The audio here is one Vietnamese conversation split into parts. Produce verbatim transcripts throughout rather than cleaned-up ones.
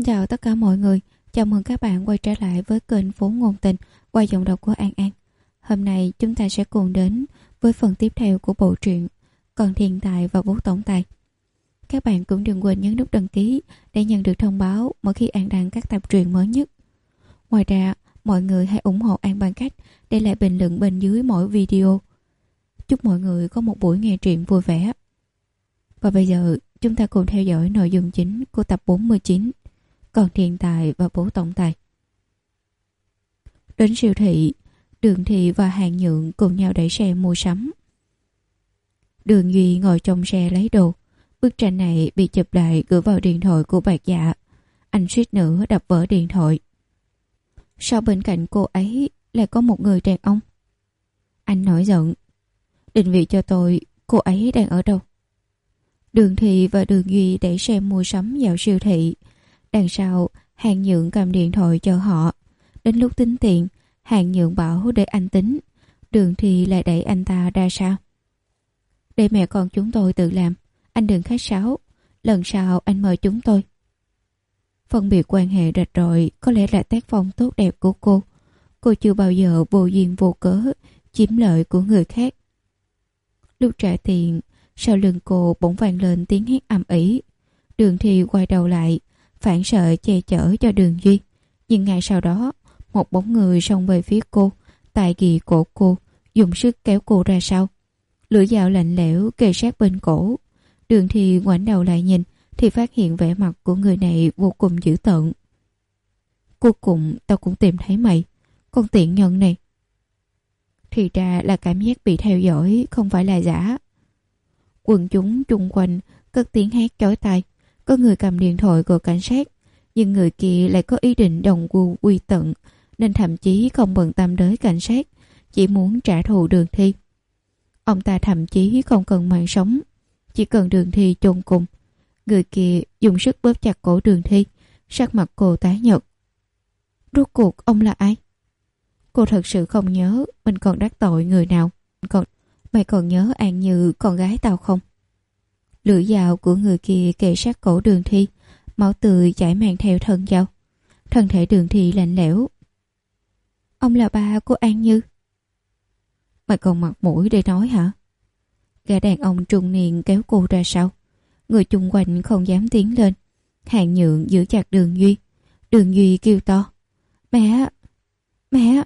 chào tất cả mọi người. Chào mừng các bạn quay trở lại với kênh Phố Ngôn Tình qua giọng đọc của An An. Hôm nay chúng ta sẽ cùng đến với phần tiếp theo của bộ truyện Còn Thiên Tài và Vũ Tổng Tài. Các bạn cũng đừng quên nhấn nút đăng ký để nhận được thông báo mỗi khi An đăng các tập truyện mới nhất. Ngoài ra, mọi người hãy ủng hộ An bằng cách để lại bình luận bên dưới mỗi video. Chúc mọi người có một buổi nghe truyện vui vẻ. Và bây giờ, chúng ta cùng theo dõi nội dung chính của tập bốn mươi chín Còn Thiên Tài và Vũ Tổng Tài. Đến siêu thị, Đường Thị và Hàng Nhượng cùng nhau đẩy xe mua sắm. Đường Duy ngồi trong xe lấy đồ. Bức tranh này bị chụp lại gửi vào điện thoại của Bạc Dạ. Anh suýt nữa đập vỡ điện thoại. Sao bên cạnh cô ấy lại có một người đàn ông? Anh nổi giận. Định vị cho tôi, cô ấy đang ở đâu? Đường Thị và Đường Duy đẩy xe mua sắm vào siêu thị. Đằng sau, Hàng Nhượng cầm điện thoại cho họ. Đến lúc tính tiền, Hàng Nhượng bảo để anh tính. Đường Thị lại đẩy anh ta ra sau. Để mẹ con chúng tôi tự làm. Anh đừng khách sáo. Lần sau anh mời chúng tôi. Phân biệt quan hệ rạch ròi có lẽ là tác phong tốt đẹp của cô. Cô chưa bao giờ vô duyên vô cớ chiếm lợi của người khác. Lúc trả tiền, sau lưng cô bỗng vang lên tiếng hét ầm ĩ. Đường Thị quay đầu lại, phản xạ che chở cho Đường Duy. Nhưng ngay sau đó, một bóng người xông về phía cô, tại ghi cổ cô, dùng sức kéo cô ra sau. Lưỡi dao lạnh lẽo kề sát bên cổ. Đường Thị ngoảnh đầu lại nhìn, thì phát hiện vẻ mặt của người này vô cùng dữ tợn. Cuối cùng tao cũng tìm thấy mày, con tiện nhân này. Thì ra là cảm giác bị theo dõi, không phải là giả. Quần chúng chung quanh cất tiếng hét chói tai. Có người cầm điện thoại của cảnh sát, nhưng người kia lại có ý định đồng quy quy tận, nên thậm chí không bận tâm tới cảnh sát, chỉ muốn trả thù Đường Thi. Ông ta thậm chí không cần mạng sống, chỉ cần Đường Thi chôn cùng. Người kia dùng sức bóp chặt cổ Đường Thi, sắc mặt cô tái nhợt. Rốt cuộc ông là ai? Cô thật sự không nhớ mình còn đắc tội người nào. Còn mày còn nhớ An Như con gái tao không? Lưỡi dao của người kia kề sát cổ Đường Thi, máu tươi chảy mang theo thân dao. Thân thể Đường Thi lạnh lẽo. Ông là ba của An Như? Mày còn mặt mũi để nói hả? Gã đàn ông trung niên kéo cô ra sau. Người chung quanh không dám tiến lên. Hàng Nhượng giữ chặt Đường Duy. Đường Duy kêu to. Mẹ! Mẹ!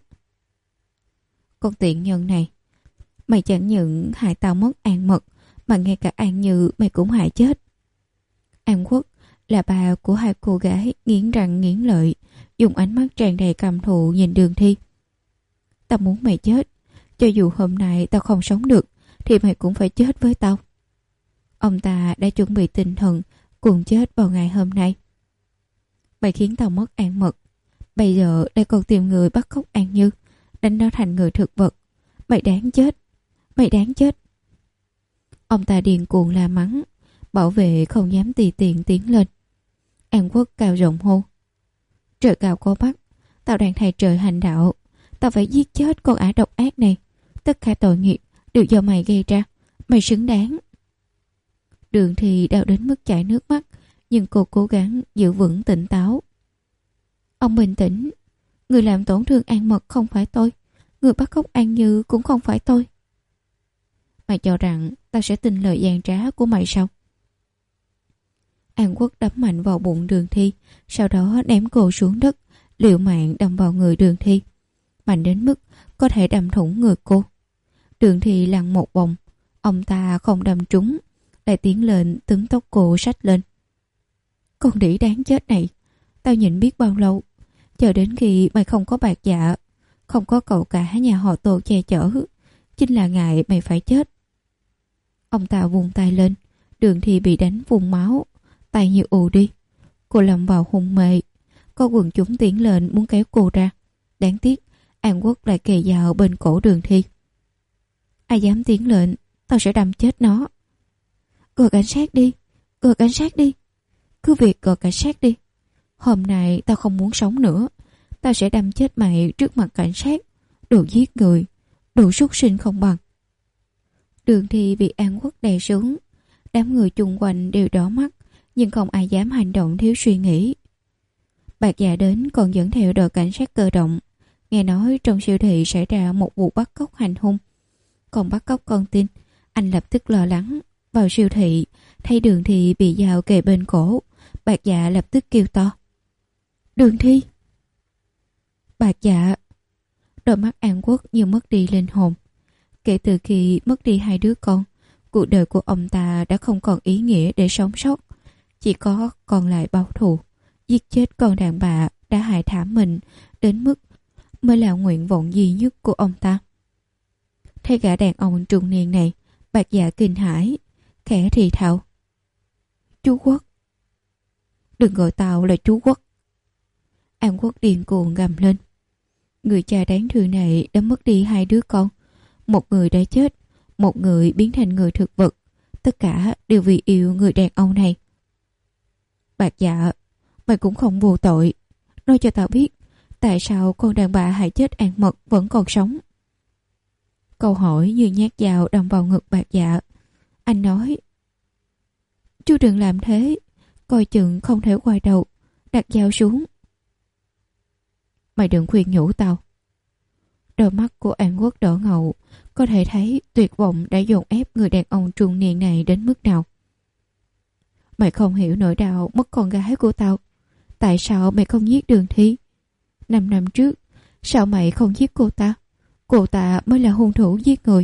Con tiện nhân này, mày chẳng những hại tao mất An Mật, mà ngay cả An Như mày cũng hại chết. An Quốc là bà của hai cô gái nghiến răng nghiến lợi, dùng ánh mắt tràn đầy căm thù nhìn Đường Thi. Tao muốn mày chết. Cho dù hôm nay tao không sống được, thì mày cũng phải chết với tao. Ông ta đã chuẩn bị tinh thần cùng chết vào ngày hôm nay. Mày khiến tao mất An Mật. Bây giờ lại còn tìm người bắt cóc An Như, đánh nó thành người thực vật. Mày đáng chết. Mày đáng chết. Ông ta điên cuồng la mắng. Bảo vệ không dám tùy tiện tiến lên. An Quốc cao giọng hô. Trời cao có mắt. Tao đang thay trời hành đạo. Tao phải giết chết con ả độc ác này. Tất cả tội nghiệp đều do mày gây ra. Mày xứng đáng. Đường Thị đau đến mức chảy nước mắt, nhưng cô cố gắng giữ vững tỉnh táo. Ông bình tĩnh. Người làm tổn thương An Mật không phải tôi. Người bắt cóc An Như cũng không phải tôi. Mày cho rằng tao sẽ tin lời gian trá của mày sao? An Quốc đấm mạnh vào bụng Đường Thi, sau đó ném cô xuống đất, liều mạng đâm vào người Đường Thi, mạnh đến mức có thể đâm thủng người cô. Đường Thi lăn một vòng, ông ta không đâm trúng, lại tiến lên túm tóc cô xách lên. Con đĩ đáng chết này, tao nhịn biết bao lâu, chờ đến khi mày không có Bạc Dạ, không có cậu cả nhà họ Tô che chở, chính là ngày mày phải chết. Ông ta vung tay lên, Đường Thi bị đánh vùng máu, tay như ù đi. Cô lâm vào hôn mê. Có quần chúng tiến lên muốn kéo cô ra. Đáng tiếc, An Quốc lại kề dao bên cổ Đường Thi. Ai dám tiến lên, tao sẽ đâm chết nó. Gọi cảnh sát đi, gọi cảnh sát đi. Cứ việc gọi cảnh sát đi. Hôm nay tao không muốn sống nữa. Tao sẽ đâm chết mày trước mặt cảnh sát. Đồ giết người, đồ súc sinh không bằng. Đường Thi bị An Quốc đè xuống. Đám người chung quanh đều đỏ mắt, nhưng không ai dám hành động thiếu suy nghĩ. Bạc Dạ đến còn dẫn theo đội cảnh sát cơ động. Nghe nói trong siêu thị xảy ra một vụ bắt cóc hành hung. Còn bắt cóc con tin, anh lập tức lo lắng. Vào siêu thị, thấy Đường Thi bị dao kề bên cổ. Bạc Dạ lập tức kêu to: Đường Thi! Bạc Dạ! Đôi mắt An Quốc như mất đi linh hồn. Kể từ khi mất đi hai đứa con, cuộc đời của ông ta đã không còn ý nghĩa để sống sót. Chỉ có còn lại báo thù, giết chết con đàn bà đã hại thảm mình đến mức mới là nguyện vọng duy nhất của ông ta. Thấy gã đàn ông trung niên này, Bạc Dạ kinh hãi, khẽ thì thào: Chú Quốc! Đừng gọi tao là chú Quốc! An Quốc điên cuồng gầm lên. Người cha đáng thương này đã mất đi hai đứa con. Một người đã chết, một người biến thành người thực vật. Tất cả đều vì yêu người đàn ông này. Bạc Dạ, mày cũng không vô tội. Nói cho tao biết, tại sao con đàn bà hại chết An Mật vẫn còn sống? Câu hỏi như nhát dao đâm vào ngực Bạc Dạ. Anh nói: Chú đừng làm thế, coi chừng không thể quay đầu. Đặt dao xuống. Mày đừng khuyên nhủ tao. Đôi mắt của An Quốc đỏ ngầu, có thể thấy tuyệt vọng đã dồn ép người đàn ông trung niên này đến mức nào. Mày không hiểu nỗi đau mất con gái của tao. Tại sao mày không giết Đường Thi? Năm năm trước, sao mày không giết cô ta? Cô ta mới là hung thủ giết người.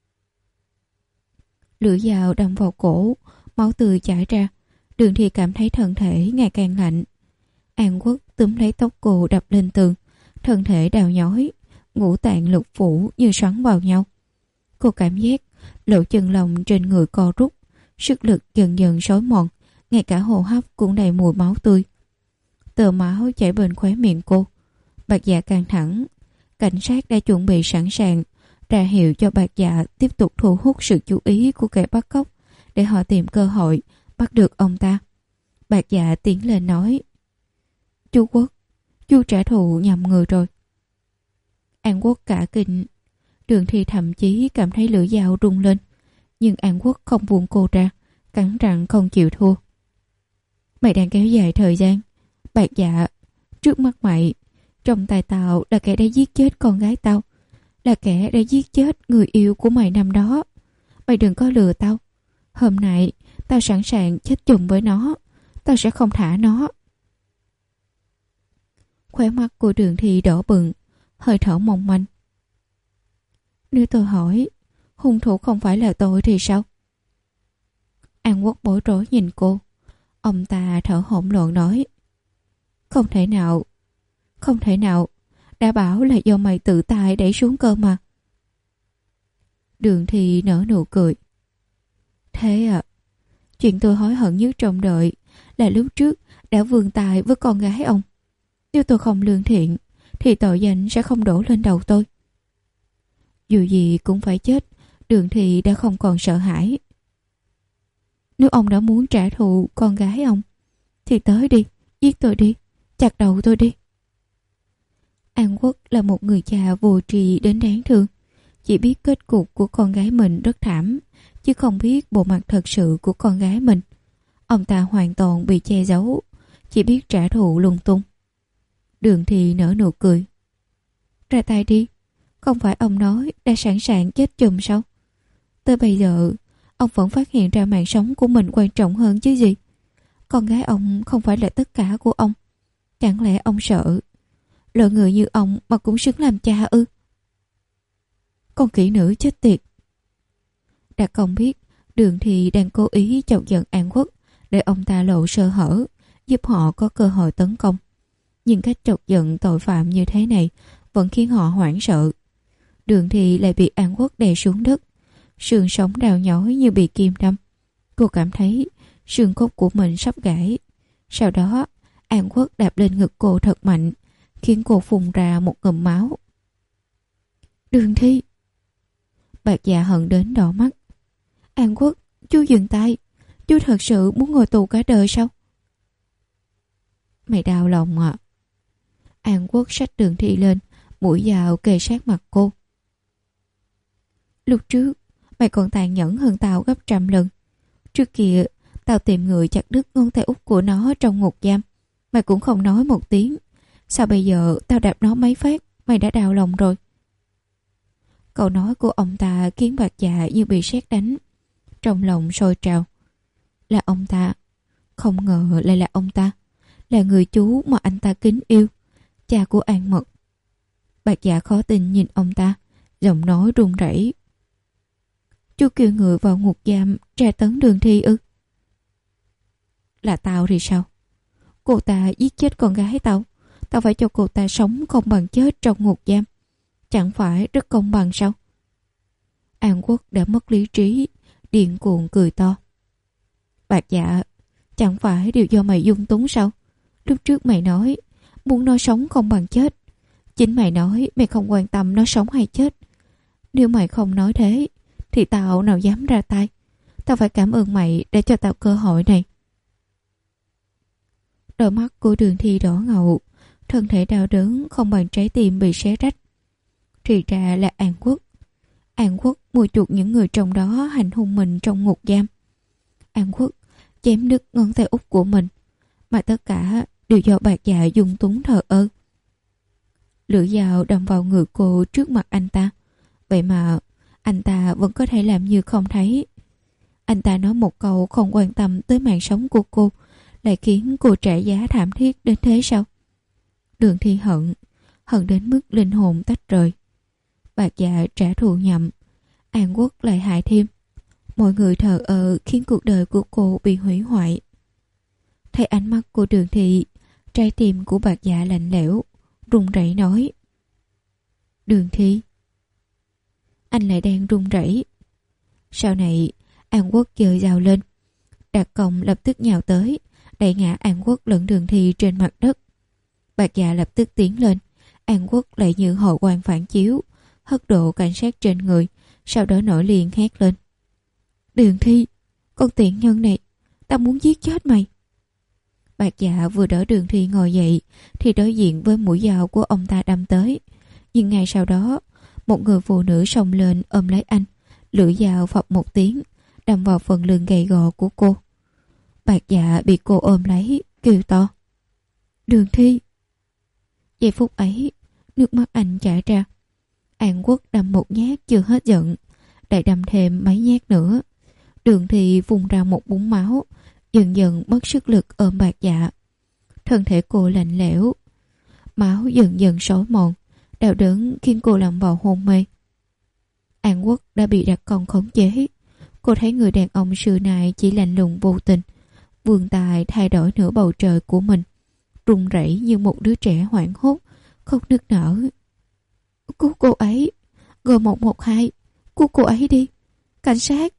Lưỡi dao đâm vào cổ, máu tươi chảy ra. Đường Thi cảm thấy thân thể ngày càng lạnh. An Quốc túm lấy tóc cô đập lên tường, thân thể đau nhói, ngũ tạng lục phủ như xoắn vào nhau. Cô cảm giác lỗ chân lông trên người co rút, sức lực dần dần xói mòn, ngay cả hô hấp cũng đầy mùi máu tươi. Tờ máu chảy bên khóe miệng cô. Bạc Dạ căng thẳng. Cảnh sát đã chuẩn bị sẵn sàng, ra hiệu cho Bạc Dạ tiếp tục thu hút sự chú ý của kẻ bắt cóc để họ tìm cơ hội bắt được ông ta. Bạc Dạ tiến lên nói: Chú Quốc, chú trả thù nhầm người rồi. An Quốc cả kinh. Đường Thi thậm chí cảm thấy lưỡi dao rung lên, nhưng An Quốc không buông cô ra, cắn răng không chịu thua. Mày đang kéo dài thời gian. Bạc Dạ, trước mắt mày, trong tay tao là kẻ đã giết chết con gái tao, là kẻ đã giết chết người yêu của mày năm đó. Mày đừng có lừa tao. Hôm nay tao sẵn sàng chết chung với nó. Tao sẽ không thả nó. Khóe mắt của Đường Thi đỏ bừng, hơi thở mong manh. Nếu tôi hỏi hung thủ không phải là tôi thì sao? An Quốc bối rối nhìn cô. Ông ta thở hổn loạn nói: Không thể nào. Không thể nào. Đã bảo là do mày tự tay đẩy xuống cơ mà. Đường Thi nở nụ cười. Thế à? Chuyện tôi hối hận nhất trong đời là lúc trước đã vươn tay với con gái ông. Nếu tôi không lương thiện thì tội danh sẽ không đổ lên đầu tôi. Dù gì cũng phải chết. Đường Thi đã không còn sợ hãi. Nếu ông đã muốn trả thù con gái ông thì tới đi, giết tôi đi, chặt đầu tôi đi. An Quốc là một người cha vô tri đến đáng thương. Chỉ biết kết cục của con gái mình rất thảm, chứ không biết bộ mặt thật sự của con gái mình. Ông ta hoàn toàn bị che giấu, chỉ biết trả thù lung tung. Đường Thi nở nụ cười. Ra tay đi. Không phải ông nói đã sẵn sàng chết chùm sao? Tới bây giờ ông vẫn phát hiện ra mạng sống của mình quan trọng hơn chứ gì. Con gái ông không phải là tất cả của ông. Chẳng lẽ ông sợ loại người như ông mà cũng xứng làm cha ư? Con kỹ nữ chết tiệt. Đã không biết Đường Thi đang cố ý chọc giận An Quốc để ông ta lộ sơ hở, giúp họ có cơ hội tấn công. Nhưng cách chọc giận tội phạm như thế này vẫn khiến họ hoảng sợ. Đường Thi lại bị An Quốc đè xuống đất, xương sống đau nhói như bị kim đâm. Cô cảm thấy xương cốt của mình sắp gãy. Sau đó An Quốc đạp lên ngực cô thật mạnh, khiến cô phun ra một ngụm máu. Đường Thi! Bạc Dạ hận đến đỏ mắt. An Quốc, chú dừng tay. Chú thật sự muốn ngồi tù cả đời sao? Mày đau lòng à? An Quốc xách Đường Thi lên, mũi dao kề sát mặt cô. Lúc trước mày còn tàn nhẫn hơn tao gấp trăm lần. Trước kia tao tìm người chặt đứt ngón tay út của nó trong ngục giam. Mày cũng không nói một tiếng. Sao bây giờ tao đạp nó mấy phát mày đã đau lòng rồi? Câu nói của ông ta khiến Bạc Dạ như bị sét đánh. Trong lòng sôi trào. Là ông ta. Không ngờ lại là ông ta. Là người chú mà anh ta kính yêu. Cha của An Mật. Bạc Dạ khó tin nhìn ông ta. Giọng nói run rẩy. Chú kêu người vào ngục giam tra tấn Đường Thi ư? Là tao thì sao? Cô ta giết chết con gái tao. Tao phải cho cô ta sống không bằng chết trong ngục giam. Chẳng phải rất công bằng sao? An Quốc đã mất lý trí, điên cuồng cười to. Bạc Dạ, chẳng phải đều do mày dung túng sao? Lúc trước mày nói muốn nó sống không bằng chết. Chính mày nói mày không quan tâm nó sống hay chết. Nếu mày không nói thế thì tao nào dám ra tay. Tao phải cảm ơn mày đã cho tao cơ hội này. Đôi mắt của Đường Thi đỏ ngầu, thân thể đau đớn không bằng trái tim bị xé rách. Thì ra là An Quốc. An Quốc mua chuộc những người trong đó hành hung mình trong ngục giam. An Quốc chém đứt ngón tay út của mình, mà tất cả đều do Bạc Dạ dung túng thờ ơ. Lưỡi dao đâm vào người cô trước mặt anh ta. Vậy mà anh ta vẫn có thể làm như không thấy. Anh ta nói một câu không quan tâm tới mạng sống của cô, lại khiến cô trả giá thảm thiết đến thế sao? Đường Thi hận, hận đến mức linh hồn tách rời. Bạc Dạ trả thù nhậm, An Quốc lại hại thêm. Mọi người thờ ơ khiến cuộc đời của cô bị hủy hoại. Thấy ánh mắt của Đường Thi, trái tim của Bạc Dạ lạnh lẽo, run rẩy nói. Đường Thi. Anh lại đang run rẩy. Sau này, An Quốc giơ dao lên. Đạt Công lập tức nhào tới, đẩy ngã An Quốc lẫn Đường Thi trên mặt đất. Bạc Dạ lập tức tiến lên. An Quốc lại như hội quan phản chiếu, hất độ cảnh sát trên người, sau đó nổi liền hét lên. Đường Thi, con tiện nhân này, tao muốn giết chết mày. Bạc Dạ vừa đỡ Đường Thi ngồi dậy thì đối diện với mũi dao của ông ta đâm tới. Nhưng ngay sau đó, một người phụ nữ xông lên ôm lấy anh, lưỡi dao phập một tiếng, đâm vào phần lưng gầy gò của cô. Bạc Dạ bị cô ôm lấy, kêu to. Đường Thi. Giây phút ấy, nước mắt anh chảy ra. An Quốc đâm một nhát chưa hết giận, lại đâm thêm mấy nhát nữa. Đường Thi vùng ra một búng máu, dần dần mất sức lực ôm Bạc Dạ. Thân thể cô lạnh lẽo, máu dần dần xói mòn, đau đớn khiến cô lâm vào hôn mê. An Quốc đã bị Đạt Công khống chế. Cô thấy người đàn ông xưa này chỉ lạnh lùng vô tình, vươn tay thay đổi nửa bầu trời của mình, run rẩy như một đứa trẻ hoảng hốt, khóc nức nở. Cứu cô ấy, G một một hai, cứu cô ấy đi, cảnh sát.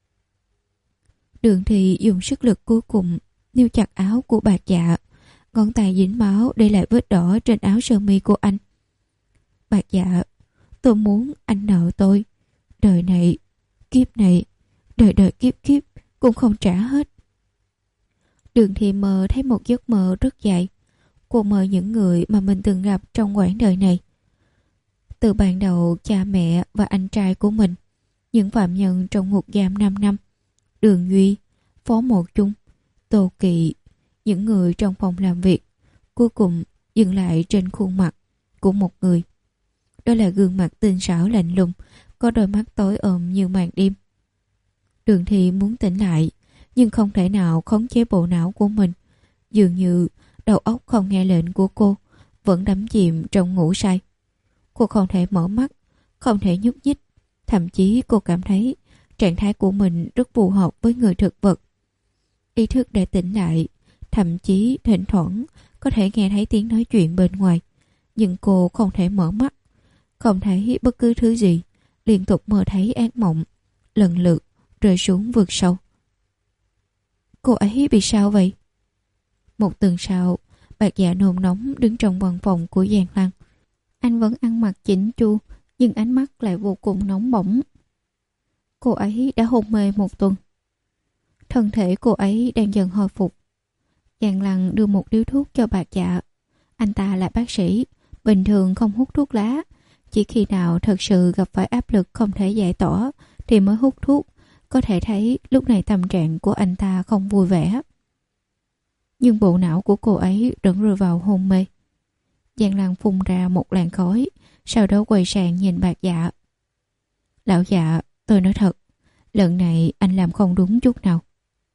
Đường Thi dùng sức lực cuối cùng níu chặt áo của Bạc Dạ, ngón tay dính máu để lại vết đỏ trên áo sơ mi của anh. Bạc Dạ, tôi muốn anh nợ tôi, đời này, kiếp này, đời đời kiếp kiếp cũng không trả hết. Đường Thi mơ thấy một giấc mơ rất dài. Cô mơ những người mà mình từng gặp trong quãng đời này. Từ ban đầu cha mẹ và anh trai của mình, những phạm nhân trong ngục giam năm năm, Đường Duy, Phó Mộ Chung, Tô Kỵ, những người trong phòng làm việc, cuối cùng dừng lại trên khuôn mặt của một người. Đó là gương mặt tinh xảo lạnh lùng, có đôi mắt tối ôm như màn đêm. Đường Thi muốn tỉnh lại, nhưng không thể nào khống chế bộ não của mình. Dường như đầu óc không nghe lệnh của cô, vẫn đắm chìm trong ngủ say. Cô không thể mở mắt, không thể nhúc nhích. Thậm chí cô cảm thấy trạng thái của mình rất phù hợp với người thực vật. Ý thức đã tỉnh lại, thậm chí thỉnh thoảng có thể nghe thấy tiếng nói chuyện bên ngoài. Nhưng cô không thể mở mắt, không thấy bất cứ thứ gì, liên tục mơ thấy ác mộng, lần lượt rơi xuống vực sâu. Cô ấy bị sao vậy? Một tuần sau, Bạc Dạ nôn nóng đứng trong văn phòng của Giang Lăng. Anh vẫn ăn mặc chỉnh chu, nhưng ánh mắt lại vô cùng nóng bỏng. Cô ấy đã hôn mê một tuần. Thân thể cô ấy đang dần hồi phục. Giang Lăng đưa một điếu thuốc cho Bạc Dạ. Anh ta là bác sĩ, bình thường không hút thuốc lá. Chỉ khi nào thật sự gặp phải áp lực không thể giải tỏa thì mới hút thuốc. Có thể thấy lúc này tâm trạng của anh ta không vui vẻ. Nhưng bộ não của cô ấy vẫn rơi vào hôn mê. Giang Lăng phun ra một làn khói, sau đó quay sang nhìn Bạc Dạ. Lão Dạ, tôi nói thật, lần này anh làm không đúng chút nào.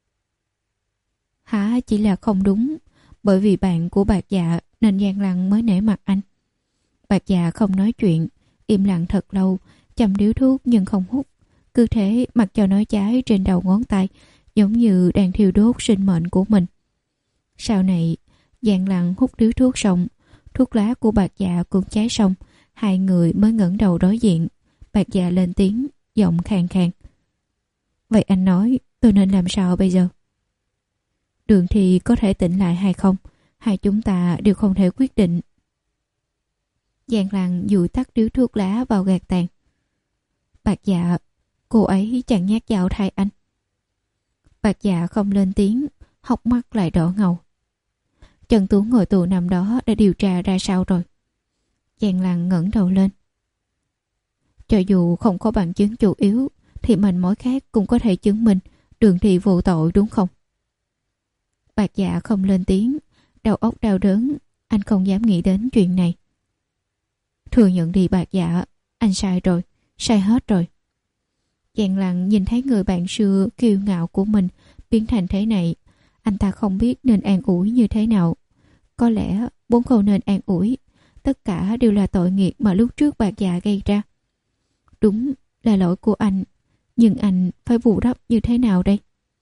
Hả, chỉ là không đúng, bởi vì bạn của Bạc Dạ nên Giang Lăng mới nể mặt anh. Bạc Dạ không nói chuyện, im lặng thật lâu, châm điếu thuốc nhưng không hút. Cứ thế mặc cho nó cháy trên đầu ngón tay, giống như đang thiêu đốt sinh mệnh của mình. Sau này, Giang Lăng hút điếu thuốc xong, thuốc lá của Bạc Dạ cũng cháy xong, hai người mới ngẩng đầu đối diện. Bạc Dạ lên tiếng, giọng khàn khàn. Vậy anh nói, tôi nên làm sao bây giờ? Đường Thi có thể tỉnh lại hay không, hai chúng ta đều không thể quyết định. Giang Lăng dụi tắt điếu thuốc lá vào gạt tàn. Bạc Dạ, cô ấy chẳng nhát dao thay anh. Bạc Dạ không lên tiếng, hốc mắt lại đỏ ngầu. Trần Tú ngồi tù năm đó đã điều tra ra sao rồi? Giang Lăng ngẩng đầu lên. Cho dù không có bằng chứng chủ yếu, thì manh mối khác cũng có thể chứng minh Đường Thi vô tội đúng không? Bạc Dạ không lên tiếng, đầu óc đau đớn, anh không dám nghĩ đến chuyện này. Thừa nhận đi Bạc Dạ, anh sai rồi, sai hết rồi. Giang Lăng nhìn thấy người bạn xưa kiêu ngạo của mình biến thành thế này, anh ta không biết nên an ủi như thế nào. Có lẽ vốn không nên an ủi, tất cả đều là tội nghiệp mà lúc trước Bạc Dạ gây ra. Đúng là lỗi của anh, nhưng anh phải bù đắp như thế nào đây?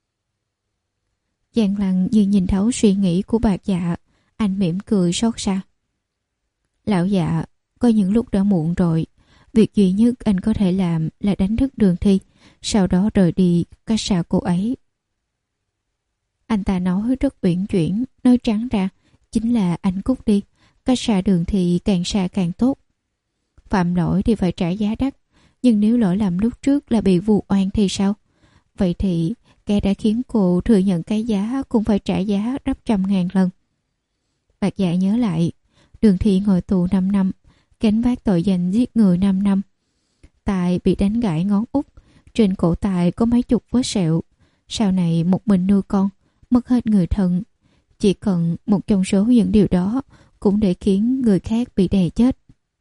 Giang Lăng như nhìn thấu suy nghĩ của Bạc Dạ, anh mỉm cười xót xa. Lão Dạ, có những lúc đã muộn rồi, việc duy nhất anh có thể làm là đánh thức Đường Thi, sau đó rời đi cách xa cô ấy. Anh ta nói rất uyển chuyển, nói trắng ra chính là anh cút đi, cách xa Đường Thi càng xa càng tốt. Phạm lỗi thì phải trả giá đắt, nhưng nếu lỗi lầm lúc trước là bị vu oan thì sao? Vậy thì kẻ đã khiến cô thừa nhận cái giá cũng phải trả giá gấp trăm ngàn lần. Bạc Dạ nhớ lại, Đường Thi ngồi tù năm năm, gánh vác tội danh giết người năm năm. Tài bị đánh gãy ngón út, trên cổ Tài có mấy chục vết sẹo. Sau này một mình nuôi con, mất hết người thân. Chỉ cần một trong số những điều đó cũng để khiến người khác bị đè chết.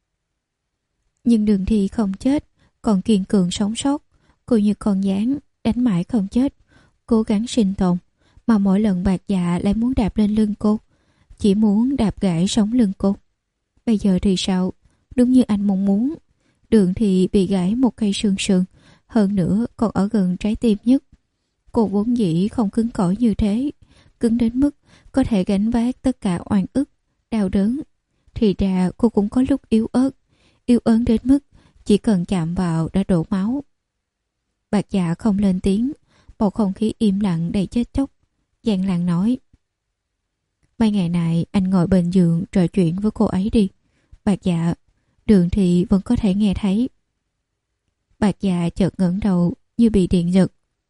Nhưng Đường Thi không chết, còn kiên cường sống sót. Cô như con gián, đánh mãi không chết, cố gắng sinh tồn. Mà mỗi lần Bạc Dạ lại muốn đạp lên lưng cô, chỉ muốn đạp gãy sống lưng cô. Bây giờ thì sao? Đúng như anh mong muốn, Đường Thi bị gãy một cây xương sườn, hơn nữa còn ở gần trái tim nhất. Cô vốn dĩ không cứng cỏi như thế, cứng đến mức có thể gánh vác tất cả oan ức, đau đớn. Thì ra cô cũng có lúc yếu ớt, yếu ớt đến mức chỉ cần chạm vào đã đổ máu. Bạc Dạ không lên tiếng, bầu không khí im lặng đầy chết chóc. Giang Lăng nói, mấy ngày này anh ngồi bên giường trò chuyện với cô ấy đi. Bạc Dạ, Đường Thi vẫn có thể nghe thấy. Bạc Dạ chợt ngẩng đầu như bị điện giật.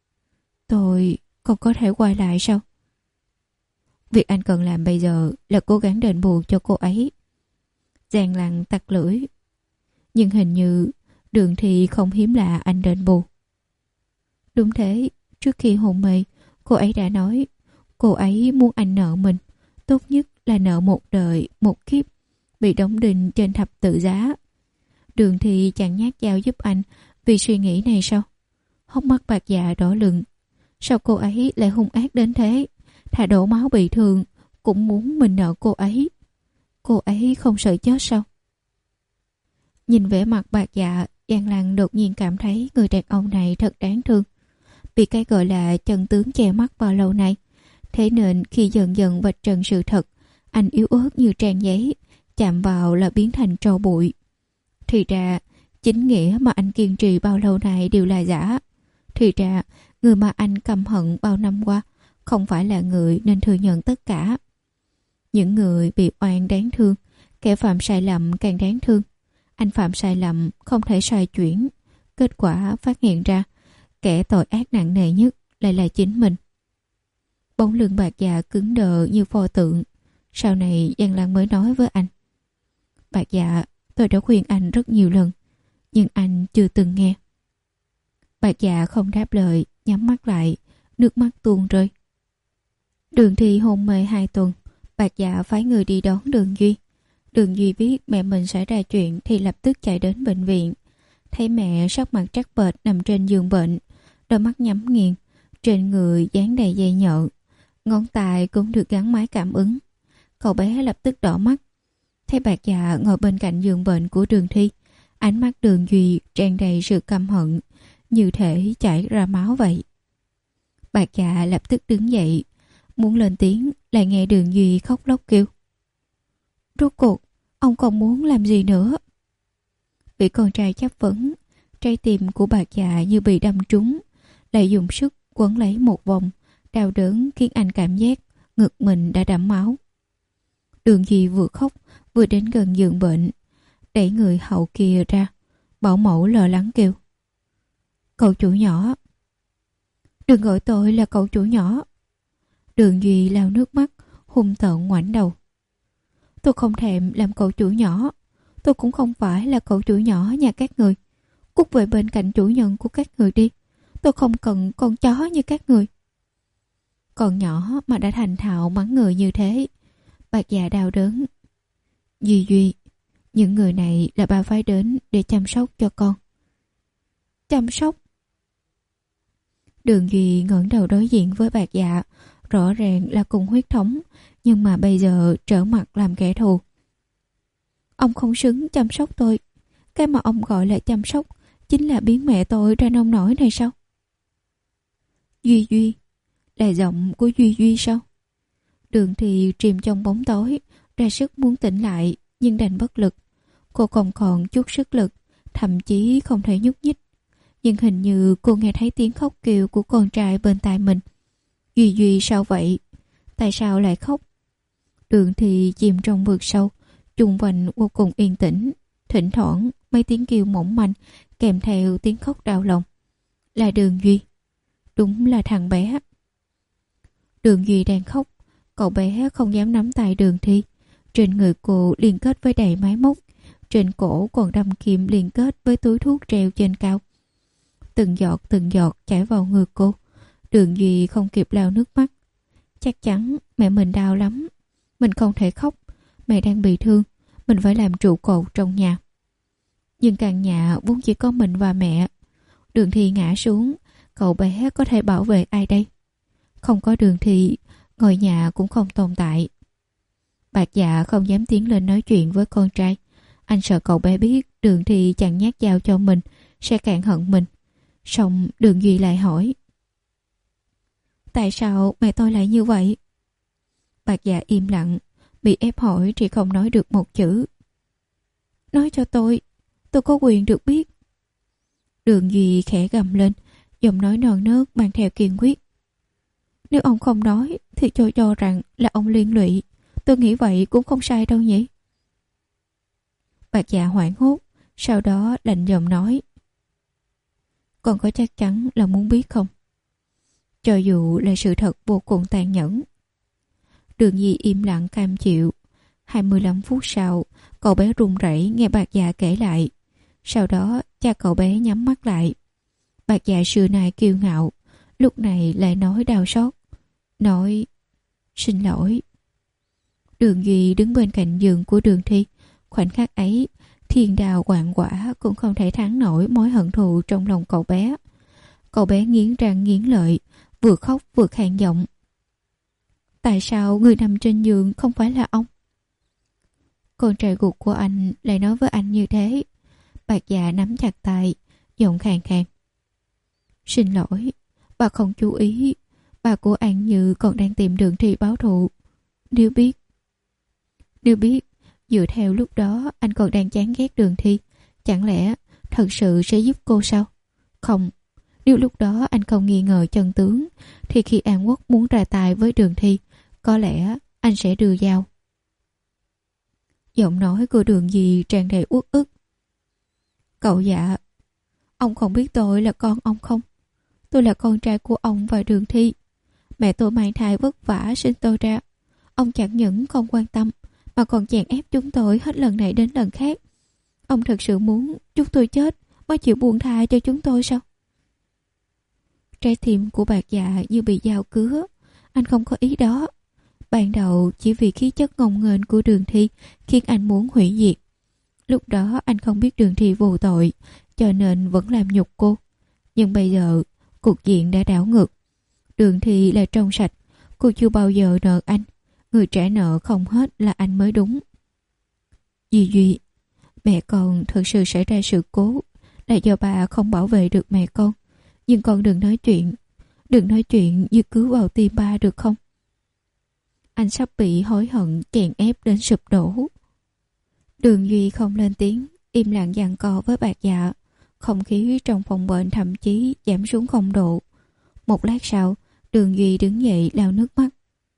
Tôi còn có thể quay lại sao? Việc anh cần làm bây giờ là cố gắng đền bù cho cô ấy. Giang Lăng tặc lưỡi. Nhưng hình như Đường Thi không hiếm lạ anh đền bù. Đúng thế, trước khi hôn mê, cô ấy đã nói cô ấy muốn anh nợ mình, tốt nhất là nợ một đời, một kiếp, bị đóng đinh trên thập tự giá. Đường Thi chẳng nhát dao giúp anh vì suy nghĩ này sao? Hốc mắt Bạc Dạ đỏ lựng. Sao cô ấy lại hung ác đến thế? Thà đổ máu bị thương cũng muốn mình nợ cô ấy. Cô ấy không sợ chết sao? Nhìn vẻ mặt Bạc Dạ, Giang Lăng đột nhiên cảm thấy người đàn ông này thật đáng thương. Bị cái gọi là chân tướng che mắt vào lâu nay, thế nên khi dần dần vạch trần sự thật, anh yếu ớt như trang giấy, chạm vào là biến thành tro bụi. Thì ra, chính nghĩa mà anh kiên trì bao lâu nay đều là giả. Thì ra, người mà anh căm hận bao năm qua không phải là người nên thừa nhận tất cả. Những người bị oan đáng thương, kẻ phạm sai lầm càng đáng thương. Anh phạm sai lầm không thể xoay chuyển, kết quả phát hiện ra kẻ tội ác nặng nề nhất lại là chính mình. Bóng lưng Bạc Dạ cứng đờ như pho tượng. Sau này Giang Lăng mới nói với anh, Bạc Dạ, tôi đã khuyên anh rất nhiều lần, nhưng anh chưa từng nghe. Bạc Dạ không đáp lời, nhắm mắt lại, nước mắt tuôn rơi. Đường Thi hôn mê hai tuần, Bạc Dạ phái người đi đón Đường Duy. Đường Duy biết mẹ mình xảy ra chuyện thì lập tức chạy đến bệnh viện. Thấy mẹ sắc mặt trắng bệch nằm trên giường bệnh, đôi mắt nhắm nghiền, trên người dán đầy dây nhợ, ngón tay cũng được gắn máy cảm ứng. Cậu bé lập tức đỏ mắt. Thấy Bạc Dạ ngồi bên cạnh giường bệnh của Đường Thi, ánh mắt Đường Duy tràn đầy sự căm hận, như thể chảy ra máu vậy. Bạc Dạ lập tức đứng dậy, muốn lên tiếng, lại nghe Đường Duy khóc lóc kêu: "Rốt cuộc ông còn muốn làm gì nữa?" Bị con trai chất vấn, trái tim của Bạc Dạ như bị đâm trúng, lại dùng sức quấn lấy một vòng, đau đớn khiến anh cảm giác ngực mình đã đẫm máu. Đường Duy vừa khóc vừa đến gần giường bệnh, đẩy người hậu kia ra. Bảo mẫu lo lắng kêu: "Cậu chủ nhỏ, đừng gọi tôi là cậu chủ nhỏ." Đường Duy lau nước mắt, hung tợn ngoảnh đầu: "Tôi không thèm làm cậu chủ nhỏ. Tôi cũng không phải là cậu chủ nhỏ nhà các người. Cút về bên cạnh chủ nhân của các người đi. Tôi không cần con chó như các người." Còn nhỏ mà đã thành thạo mắng người như thế. Bạc Dạ đau đớn: "Duy Duy, những người này là ba phái đến để chăm sóc cho con." "Chăm sóc?" Đường Duy ngẩng đầu đối diện với Bạc Dạ, rõ ràng là cùng huyết thống, nhưng mà bây giờ trở mặt làm kẻ thù. "Ông không xứng chăm sóc tôi. Cái mà ông gọi là chăm sóc chính là biến mẹ tôi ra nông nổi này sao?" "Duy Duy." Là giọng của Duy Duy sao? Đường Thì chìm trong bóng tối, ra sức muốn tỉnh lại, nhưng đành bất lực. Cô không còn chút sức lực, thậm chí không thể nhúc nhích. Nhưng hình như cô nghe thấy tiếng khóc kêu của con trai bên tai mình. Duy Duy sao vậy? Tại sao lại khóc? Đường Thì chìm trong vực sâu, chung quanh vô cùng yên tĩnh. Thỉnh thoảng mấy tiếng kêu mỏng manh kèm theo tiếng khóc đau lòng. Là Đường Duy. Đúng là thằng bé. Đường Duy đang khóc, cậu bé không dám nắm tay Đường Thi. Trên người cô liên kết với đầy máy móc, trên cổ còn đâm kim liên kết với túi thuốc treo trên cao. Từng giọt từng giọt chảy vào người cô. Đường Duy không kịp lau nước mắt. Chắc chắn mẹ mình đau lắm. Mình không thể khóc, mẹ đang bị thương, mình phải làm trụ cột trong nhà. Nhưng căn nhà vốn chỉ có mình và mẹ. Đường Thi ngã xuống, cậu bé có thể bảo vệ ai đây? Không có Đường Thi, ngôi nhà cũng không tồn tại. Bạc Dạ không dám tiến lên nói chuyện với con trai. Anh sợ cậu bé biết Đường Thi chẳng nhát dao cho mình sẽ càng hận mình. Xong Đường Duy lại hỏi: "Tại sao mẹ tôi lại như vậy?" Bạc Dạ im lặng, bị ép hỏi thì không nói được một chữ. "Nói cho tôi, tôi có quyền được biết." Đường Duy khẽ gầm lên, giọng nói non nớt mang theo kiên quyết: "Nếu ông không nói thì tôi cho rằng là ông liên lụy. Tôi nghĩ vậy cũng không sai đâu nhỉ?" Bạc Dạ hoảng hốt, sau đó lạnh giọng nói: "Con có chắc chắn là muốn biết không? Cho dù là sự thật vô cùng tàn nhẫn." Đường Nhi im lặng cam chịu. hai mươi lăm phút sau, cậu bé run rẩy nghe Bạc Dạ kể lại. Sau đó cha cậu bé nhắm mắt lại. Bạc Dạ xưa nay kiêu ngạo, lúc này lại nói đau xót, nói: "Xin lỗi." Đường Duy đứng bên cạnh giường của Đường Thi. Khoảnh khắc ấy, thiên đào quạng quả cũng không thể thắng nổi mối hận thù trong lòng cậu bé. Cậu bé nghiến răng nghiến lợi, vừa khóc vừa khàn giọng: "Tại sao người nằm trên giường không phải là ông?" Con trai ruột của anh lại nói với anh như thế. Bạc Dạ nắm chặt tay, giọng khàn khàn: "Xin lỗi, bà không chú ý. Bà của An Như còn đang tìm Đường Thi báo thù. Nếu biết Nếu biết dựa theo lúc đó anh còn đang chán ghét Đường Thi, chẳng lẽ thật sự sẽ giúp cô sao? Không, nếu lúc đó anh không nghi ngờ chân tướng thì khi An Quốc muốn ra tay với Đường Thi, có lẽ anh sẽ đưa dao." Giọng nói của Đường Duy tràn đầy uất ức: "Cậu Dạ, ông không biết tôi là con ông không? Tôi là con trai của ông và Đường Thi. Mẹ tôi mang thai vất vả sinh tôi ra. Ông chẳng những không quan tâm mà còn chèn ép chúng tôi hết lần này đến lần khác. Ông thật sự muốn chúng tôi chết mới chịu buông tha cho chúng tôi sao?" Trái tim của Bạc Dạ như bị dao cứa. Anh không có ý đó. Ban đầu chỉ vì khí chất ngông nghênh của Đường Thi khiến anh muốn hủy diệt. Lúc đó anh không biết Đường Thi vô tội, cho nên vẫn làm nhục cô. Nhưng bây giờ, cuộc diện đã đảo ngược. Đường Thi là trong sạch, cô chưa bao giờ nợ anh. Người trả nợ không hết là anh mới đúng. Duy Duy, mẹ con thực sự xảy ra sự cố là do bà không bảo vệ được mẹ con. Nhưng con đừng nói chuyện, đừng nói chuyện như cứ vào tim ba được không? Anh sắp bị hối hận chèn ép đến sụp đổ. Đường Duy không lên tiếng, im lặng giằng co với Bạc Dạ. Không khí trong phòng bệnh thậm chí giảm xuống không độ. Một lát sau, Đường Duy đứng dậy lau nước mắt.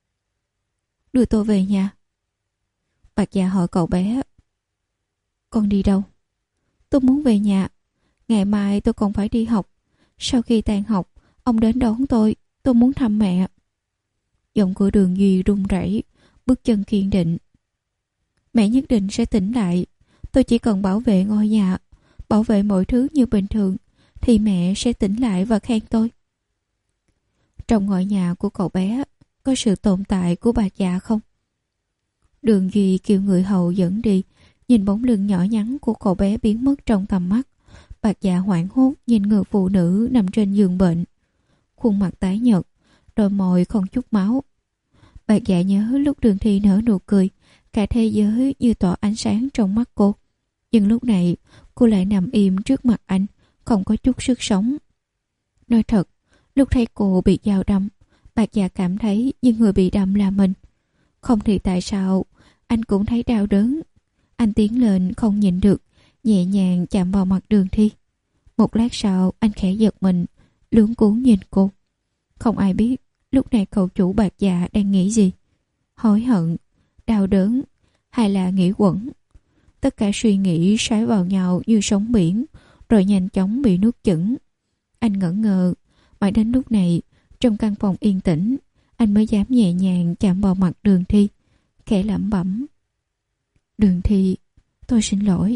Đưa tôi về nhà. Bạc Dạ hỏi cậu bé. Con đi đâu? Tôi muốn về nhà. Ngày mai tôi còn phải đi học. Sau khi tan học, ông đến đón tôi. Tôi muốn thăm mẹ. Giọng của Đường Duy run rẩy, bước chân kiên định. Mẹ nhất định sẽ tỉnh lại. Tôi chỉ cần bảo vệ ngôi nhà, bảo vệ mọi thứ như bình thường, thì mẹ sẽ tỉnh lại và khen tôi. Trong ngôi nhà của cậu bé có sự tồn tại của Bạc Dạ không? Đường Duy kêu người hầu dẫn đi, nhìn bóng lưng nhỏ nhắn của cậu bé biến mất trong tầm mắt. Bạc Dạ hoảng hốt nhìn người phụ nữ nằm trên giường bệnh, khuôn mặt tái nhợt, đôi môi không chút máu. Bạc Dạ nhớ lúc Đường Thi nở nụ cười, cả thế giới như tỏa ánh sáng trong mắt cô. Nhưng lúc này cô lại nằm im trước mặt anh, không có chút sức sống. Nói thật, lúc thấy cô bị dao đâm, Bạc Dạ cảm thấy như người bị đâm là mình. Không thì tại sao anh cũng thấy đau đớn. Anh tiến lên không nhịn được, nhẹ nhàng chạm vào mặt Đường Thi. Một lát sau anh khẽ giật mình, luống cuống nhìn cô. Không ai biết lúc này cậu chủ Bạc Dạ đang nghĩ gì. Hối hận, đau đớn hay là nghĩ quẩn. Tất cả suy nghĩ xoáy vào nhau như sóng biển, rồi nhanh chóng bị nuốt chửng. Anh ngẩn ngơ, mãi đến lúc này, trong căn phòng yên tĩnh, anh mới dám nhẹ nhàng chạm vào mặt Đường Thi, khẽ lẩm bẩm. Đường Thi, tôi xin lỗi.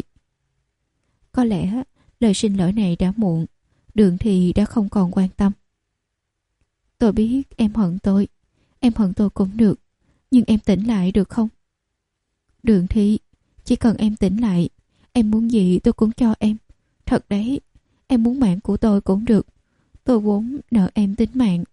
Có lẽ lời xin lỗi này đã muộn, Đường Thi đã không còn quan tâm. Tôi biết em hận tôi, em hận tôi cũng được, nhưng em tỉnh lại được không? Đường Thi, chỉ cần em tỉnh lại, em muốn gì tôi cũng cho em. Thật đấy, em muốn mạng của tôi cũng được. Tôi vốn nợ em tính mạng.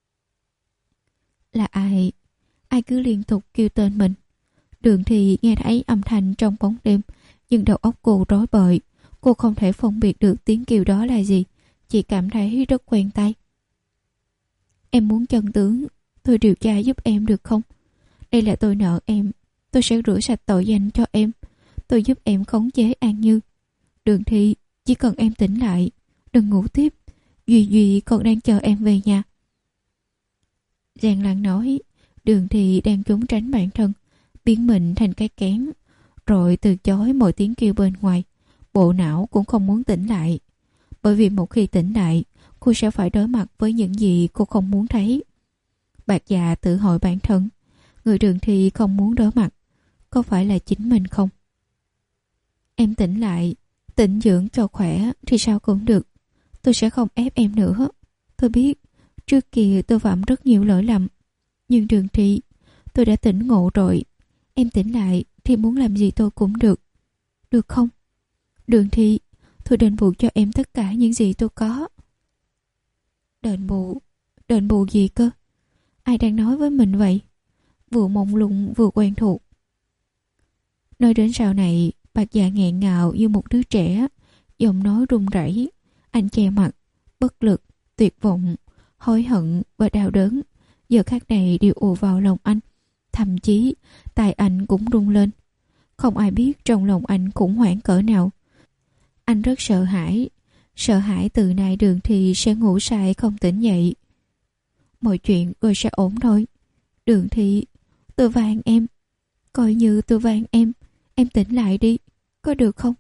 Là ai? Ai cứ liên tục kêu tên mình? Đường Thi nghe thấy âm thanh trong bóng đêm, nhưng đầu óc cô rối bời. Cô không thể phân biệt được tiếng kêu đó là gì, chỉ cảm thấy rất quen tai. Em muốn chân tướng, tôi điều tra giúp em được không? Đây là tôi nợ em, tôi sẽ rửa sạch tội danh cho em. Tôi giúp em khống chế An Như. Đường Thi, chỉ cần em tỉnh lại, đừng ngủ tiếp. Duy Duy còn đang chờ em về nhà. Giang Lan nói. Đường Thi đang trốn tránh bản thân, biến mình thành cái kén, rồi từ chối mọi tiếng kêu bên ngoài. Bộ não cũng không muốn tỉnh lại, bởi vì một khi tỉnh lại, cô sẽ phải đối mặt với những gì cô không muốn thấy. Bạc Dạ tự hỏi bản thân, người Đường Thi không muốn đối mặt có phải là chính mình không? Em tỉnh lại, tĩnh dưỡng cho khỏe thì sao cũng được. Tôi sẽ không ép em nữa. Tôi biết trước kia tôi phạm rất nhiều lỗi lầm, nhưng Đường Thi, tôi đã tỉnh ngộ rồi. Em tỉnh lại thì muốn làm gì tôi cũng được. Được không? Đường Thi, tôi đền bù cho em tất cả những gì tôi có. Đền bù? Đền bù gì cơ? Ai đang nói với mình vậy? Vừa mông lung vừa quen thuộc. Nói đến sau này, Bạc Dạ nghẹn ngào như một đứa trẻ, giọng nói run rẩy. Anh che mặt, bất lực, tuyệt vọng, hối hận và đau đớn giờ khắc này đều ùa vào lòng anh. Thậm chí tai anh cũng rung lên. Không ai biết trong lòng anh khủng hoảng cỡ nào. Anh rất sợ hãi, sợ hãi từ nay Đường Thi sẽ ngủ say không tỉnh dậy. Mọi chuyện rồi sẽ ổn thôi. Đường Thi, tôi van em, coi như tôi van em, em tỉnh lại đi, có được không?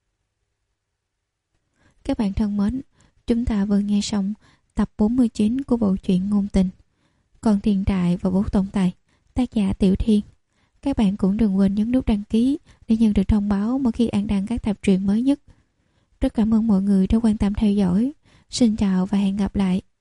Các bạn thân mến, chúng ta vừa nghe xong tập bốn mươi chín của bộ truyện ngôn tình Con Thiên Tài và Bố Tổng Tài, tác giả Tiểu Thiên. Các bạn cũng đừng quên nhấn nút đăng ký để nhận được thông báo mỗi khi An đăng các tập truyện mới nhất. Rất cảm ơn mọi người đã quan tâm theo dõi. Xin chào và hẹn gặp lại.